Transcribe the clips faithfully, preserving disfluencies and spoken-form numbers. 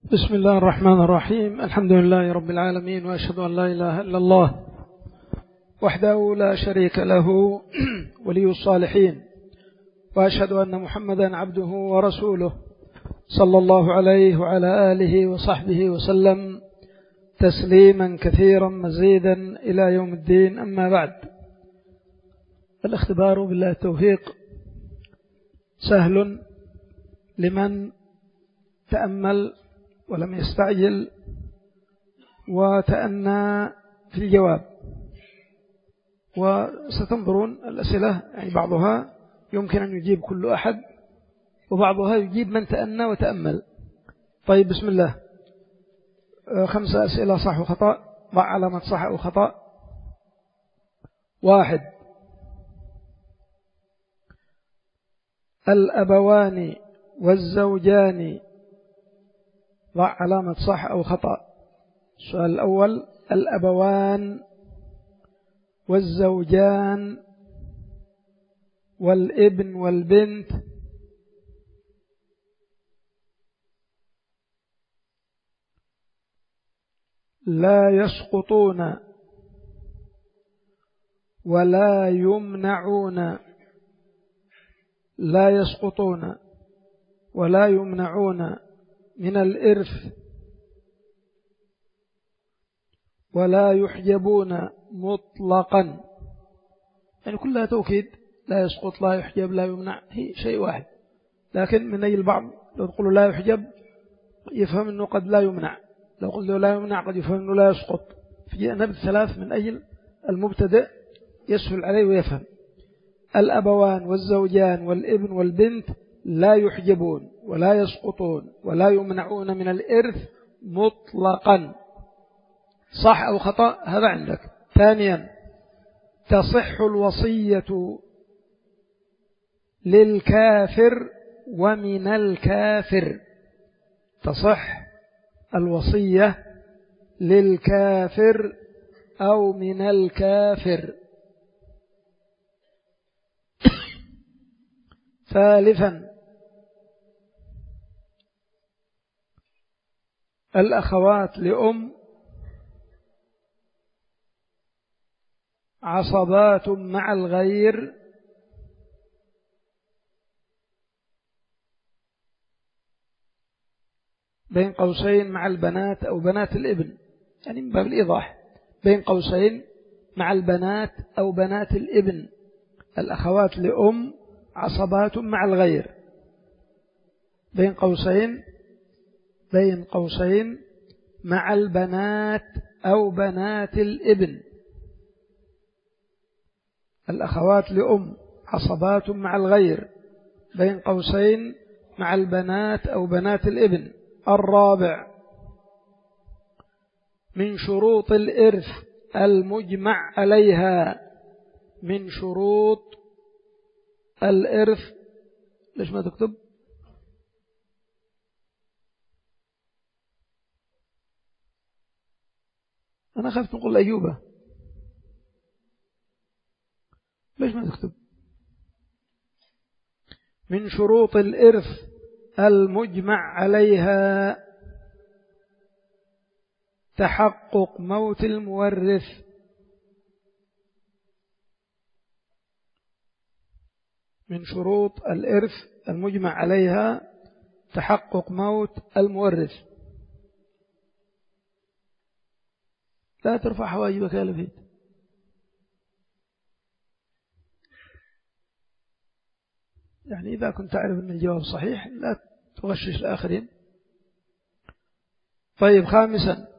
بسم الله الرحمن الرحيم. الحمد لله رب العالمين، وأشهد أن لا إله إلا الله وحده لا شريك له ولي الصالحين، وأشهد أن محمدا عبده ورسوله صلى الله عليه وعلى آله وصحبه وسلم تسليما كثيرا مزيدا إلى يوم الدين. أما بعد، الاختبار بالله التوفيق سهل لمن تأمل ولم يستعجل وتأنى في الجواب. وستنظرون الأسئلة يعني بعضها يمكن أن يجيب كل أحد، وبعضها يجيب من تأنى وتأمل. طيب، بسم الله. خمسة أسئلة صح وخطأ، ضع علامة صح أو خطأ. واحد: الأبوان والزوجان، ضع علامة صح أو خطأ. السؤال الأول: الأبوان والزوجان والابن والبنت لا يسقطون ولا يمنعون لا يسقطون ولا يمنعون من الإرث ولا يحجبون مطلقا. يعني كلها توكيد، لا يسقط لا يحجب لا يمنع، هي شيء واحد. لكن من أي البعض لو تقول لا يحجب يفهم أنه قد لا يمنع، لو قلت لا يمنع قد يفهم أنه لا يسقط. في نبذ ثلاث من أجل المبتدئ يسهل عليه ويفهم. الأبوان والزوجان والابن والبنت لا يحجبون ولا يسقطون ولا يمنعون من الإرث مطلقا. صح أو خطأ؟ هذا عندك. ثانيا: تصح الوصية للكافر ومن الكافر. تصح الوصية للكافر أو من الكافر. ثالثا: الأخوات لأم عصبات مع الغير بين قوسين مع البنات أو بنات الابن، يعني من باب الإيضاح، بين قوسين مع البنات أو بنات الابن. الأخوات لأم عصبات مع الغير بين قوسين بين قوسين مع البنات أو بنات الابن. الأخوات لأم عصبات مع الغير بين قوسين مع البنات أو بنات الابن. الرابع: من شروط الإرث المجمع عليها من شروط الإرث ليش ما تكتب؟ أنا خفت نقول أيوبة، ليش ما تكتب؟ من شروط الإرث المجمع عليها تحقق موت المورث. من شروط الإرث المجمع عليها تحقق موت المورث. لا ترفع حواجبك يا لفيت. يعني إذا كنت تعرف أن الجواب صحيح لا تغشش الآخرين. طيب، خامسا: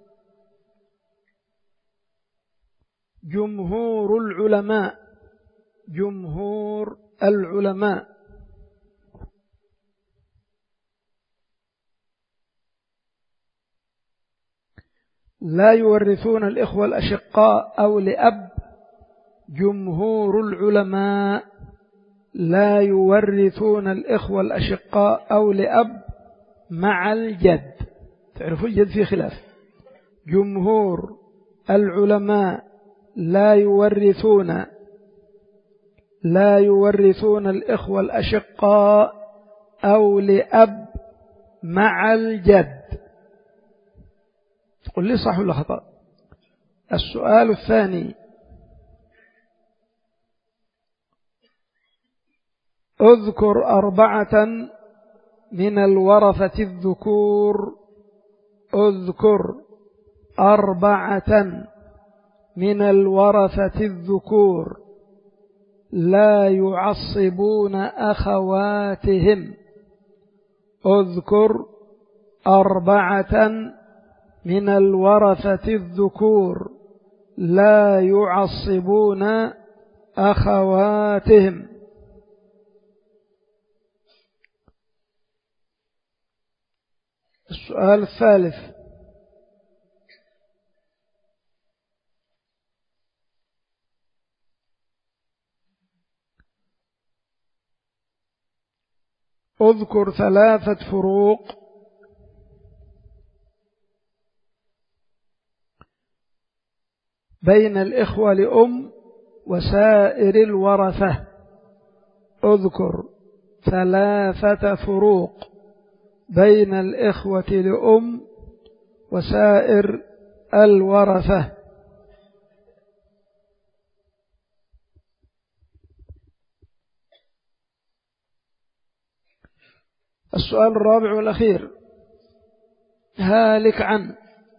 جمهور العلماء جمهور العلماء لا يورثون الإخوة الأشقاء أو لأب. جمهور العلماء لا يورثون الإخوة الأشقاء أو لأب مع الجد. تعرفوا الجد في خلاف. جمهور العلماء لا يورثون لا يورثون الإخوة الأشقاء أو لأب مع الجد. قل لي صح ولا خطأ. السؤال الثاني: اذكر أربعة من الورثة الذكور اذكر أربعة من الورثة الذكور لا يعصبون أخواتهم. اذكر أربعة من الورثة الذكور لا يعصبون أخواتهم. السؤال الثالث: اذكر ثلاثة فروق بين الإخوة لأم وسائر الورثة. اذكر ثلاثة فروق بين الإخوة لأم وسائر الورثة. السؤال الرابع والأخير: هالك عن.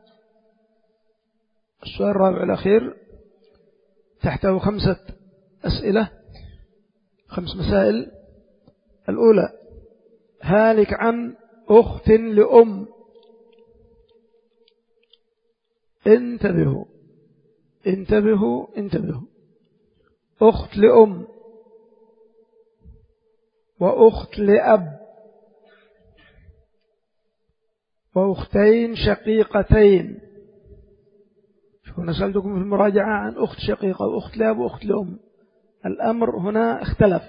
السؤال الرابع والأخير تحته خمسة أسئلة، خمس مسائل. الأولى: هالك عن أخت لأم. انتبهوا انتبهوا انتبهوا أخت لأم وأخت لأب وأختين شقيقتين. شوفوا، سألتكم في المراجعة عن أخت شقيقة وأخت لأب وأخت لأم، الأمر هنا اختلف.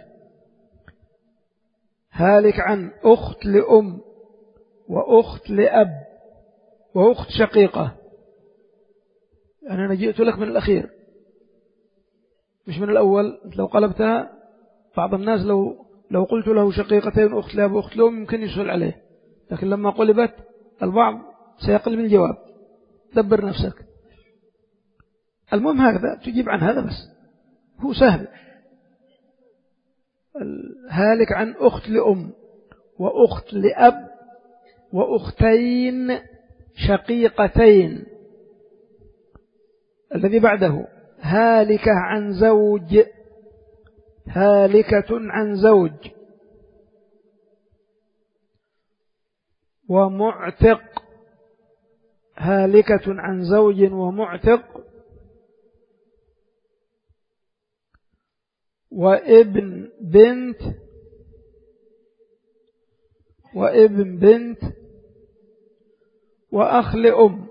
هالك عن أخت لأم وأخت لأب وأخت شقيقة. يعني أنا جئت لك من الأخير مش من الأول. لو قلبتها بعض الناس لو لو قلت له شقيقتين أخت لأب وأخت لأم يمكن يسهل عليه، لكن لما قلبت البعض سيقلب الجواب. دبر نفسك. المهم هكذا تجيب عن هذا بس، هو سهل. هالك عن أخت لأم وأخت لأب وأختين شقيقتين. الذي بعده: هالكة عن زوج. هالكة عن زوج ومعتق. هالكة عن زوج ومعتق وابن بنت وابن بنت وأخ لأم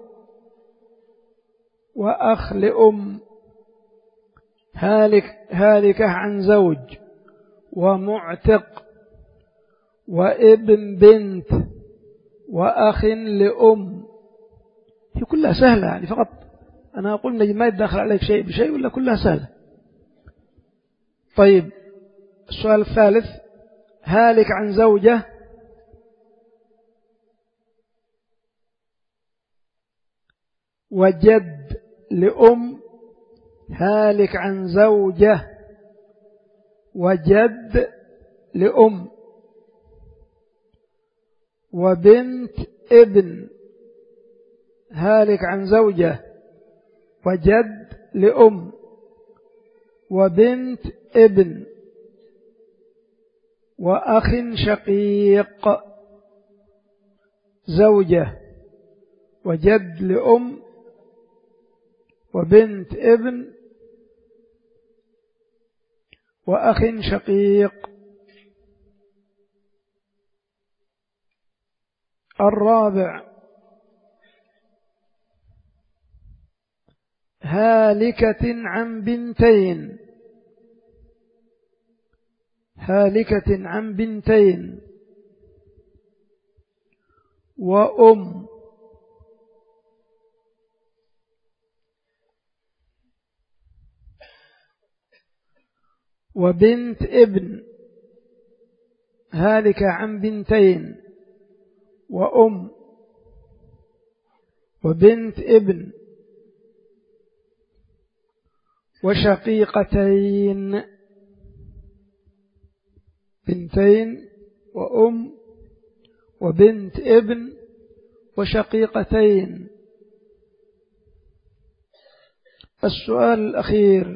وأخ لأم. هالك هالكة عن زوج ومعتق وابن بنت وأخ لأم. هي كلها سهلة يعني، فقط أنا أقول ما يتدخل عليك شيء بشيء ولا كلها سهلة. طيب، السؤال الثالث: هالك عن زوجة وجد لأم. هالك عن زوجة وجد لأم وبنت ابن. هالك عن زوجة وجد لأم وبنت ابن وأخ شقيق. زوجة وجد لأم وبنت ابن وأخ شقيق. الرابع: هالكة عن بنتين. هالكة عن بنتين وأم وبنت ابن. هالكة عن بنتين وأم وبنت ابن وشقيقتين، بنتين وأم وبنت ابن وشقيقتين. السؤال الأخير: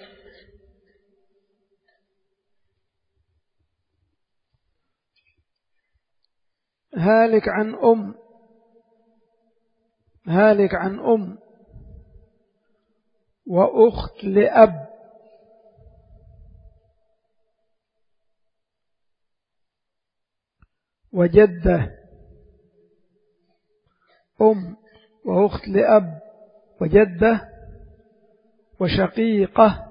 هالك عن أم هالك عن أم وأخت لأب وجدة، أم وأخت لأب وجدة وشقيقة،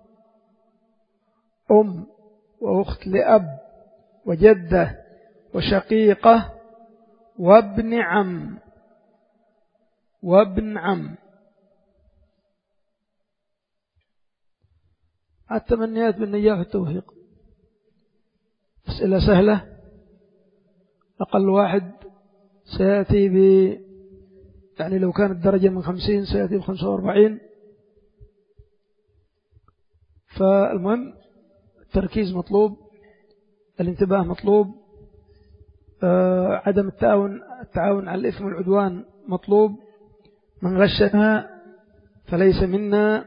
أم وأخت لأب وجدة وشقيقة وابن عم وابن عم. التمنيات بالنية في التوفيق. أسئلة سهلة، أقل واحد سيأتي ب يعني لو كانت درجة من خمسين سيأتي بخمسة وأربعين. فالمهم التركيز مطلوب، الانتباه مطلوب، آه عدم التعاون التعاون على الإثم والعدوان مطلوب. من غشنا فليس منا،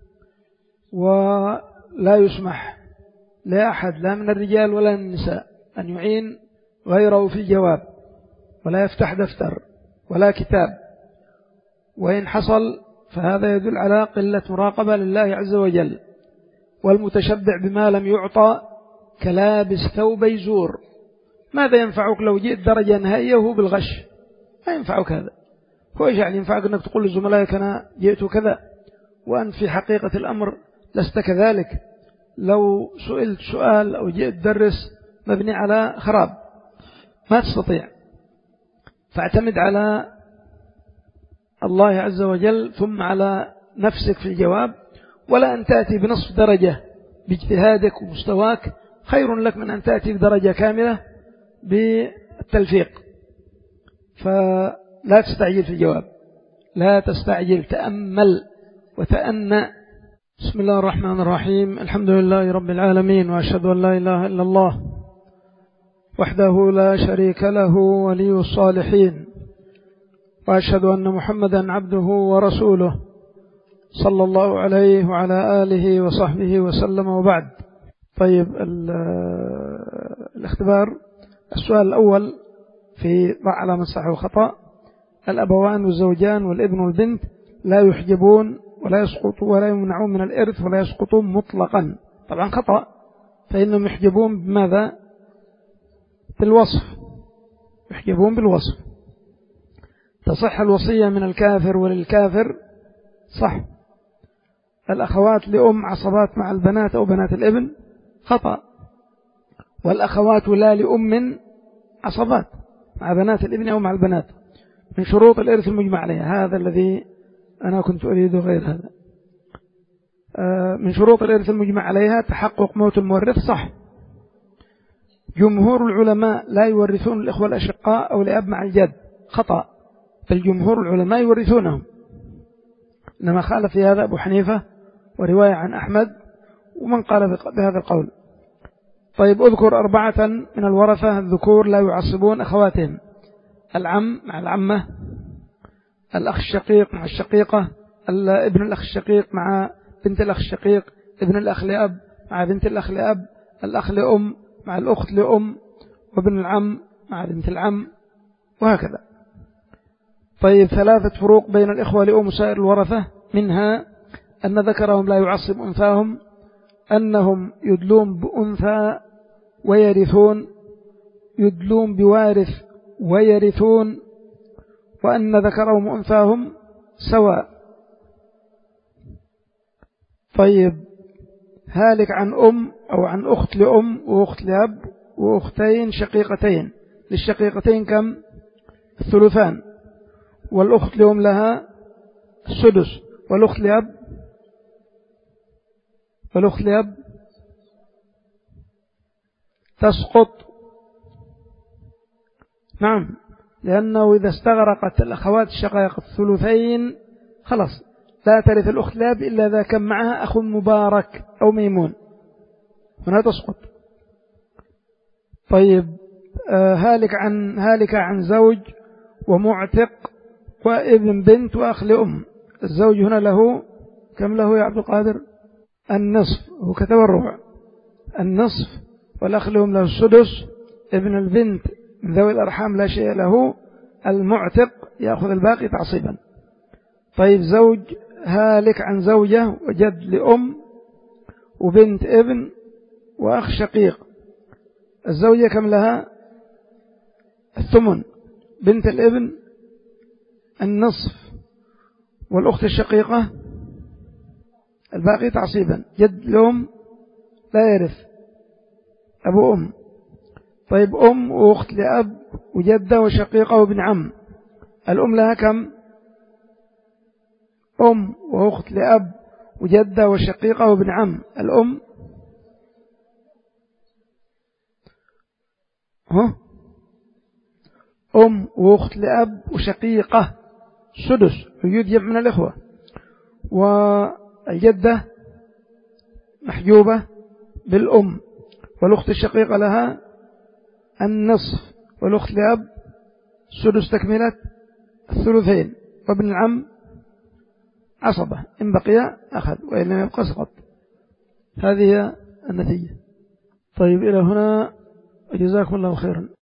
ولا يسمح لأحد لا من الرجال ولا من النساء أن يعين غيره في الجواب، ولا يفتح دفتر ولا كتاب، وإن حصل فهذا يدل على قلة مراقبة لله عز وجل. والمتشبع بما لم يعطى كلابس ثوب يزور. ماذا ينفعك لو جئت درجة نهائية وهو بالغش؟ ما ينفعك هذا. هو يعني ينفعك أنك تقول لزملائك أنا جئت كذا وأن في حقيقة الأمر لست كذلك. لو سئلت سؤال أو جئت درس مبني على خراب ما تستطيع، فاعتمد على الله عز وجل ثم على نفسك في الجواب، ولا أن تأتي بنصف درجة باجتهادك ومستواك، خير لك من أن تأتي بدرجة كاملة بالتلفيق. فلا تستعجل في الجواب، لا تستعجل، تأمل وتأنى. بسم الله الرحمن الرحيم. الحمد لله رب العالمين، وأشهد أن لا إله إلا الله وحده لا شريك له ولي الصالحين، وأشهد أن محمدا عبده ورسوله صلى الله عليه وعلى آله وصحبه وسلم، وبعد. طيب الاختبار. السؤال الأول في ضع علامة صح وخطأ: الأبوان والزوجان والابن والبنت لا يحجبون ولا يسقطون ولا يمنعون من الإرث ولا يسقطون مطلقا. طبعا خطأ، فإنهم يحجبون بماذا؟ بالوصف، يحجبون بالوصف. تصح الوصية من الكافر وللكافر، صح. الأخوات لأم عصبات مع البنات أو بنات الابن، خطأ. والأخوات لا لأم عصبات مع بنات الابن أو مع البنات. من شروط الإرث المجمع عليها، هذا الذي أنا كنت أريد غير هذا. من شروط الإرث المجمع عليها تحقق موت المورث، صح. جمهور العلماء لا يورثون الإخوة الأشقاء أو لأب مع الجد، خطأ. فالجمهور العلماء يورثونهم، إنما خالف في هذا أبو حنيفة ورواية عن أحمد ومن قال بهذا القول. طيب اذكر أربعة من الورثة الذكور لا يعصبون أخواتهم: العم مع العمة، الأخ الشقيق مع الشقيقة، ابن الأخ الشقيق مع بنت الأخ الشقيق، ابن الأخ لأب مع بنت الأخ لأب، الأخ لأم مع الأخت لأم، وابن العم مع بنت العم، وهكذا. طيب ثلاثة فروق بين الإخوة لأم وسائر الورثة: منها أن ذكرهم لا يعصب أنثاهم، أنهم يدلون بأنثى ويرثون، يدلون بوارث ويرثون، وأن ذكرهم وأنثاهم سواء. طيب هالك عن أم أو عن أخت لأم وأخت لأب وأختين شقيقتين. للشقيقتين كم؟ الثلثان. والأخت لأم لها السدس. والأخت لأب والأخت لأب تسقط، نعم لأنه إذا استغرقت الأخوات الشقائق الثلثين خلاص لا ترث الأخت لأب إلا إذا كان معها أخ مبارك أو ميمون، هنا تسقط. طيب هالك عن هالك عن زوج ومعتق وابن بنت وأخ لأم. الزوج هنا له كم له يا عبد القادر؟ النصف، هو كتب الربع، النصف، والأخ لأم له السدس، ابن البنت من ذوي الأرحام لا شيء له، المعتق يأخذ الباقي تعصيبا. طيب زوج هالك عن زوجة وجد لأم وبنت ابن وأخ شقيق. الزوجة كم لها؟ الثمن، بنت الابن النصف، والأخت الشقيقة الباقي تعصيبا. جد لأم لا يرث، أبو أم. طيب أم وأخت لأب وجدة وشقيقة وابن عم. الأم لها كم؟ أم وأخت لأب وجدة وشقيقة وابن عم. الأم ها أم وأخت لأب وشقيقة سدس، وجود جمع من الإخوة. والجدة محجوبة بالأم، والأخت الشقيقة لها النصف، والأخت لأب سدس تكملة الثلثين، وابن العم عصبة، إن بقي أخذ وإن لم يبقى سقط. هذه النتيجة. طيب إلى هنا، جزاكم الله خيرا.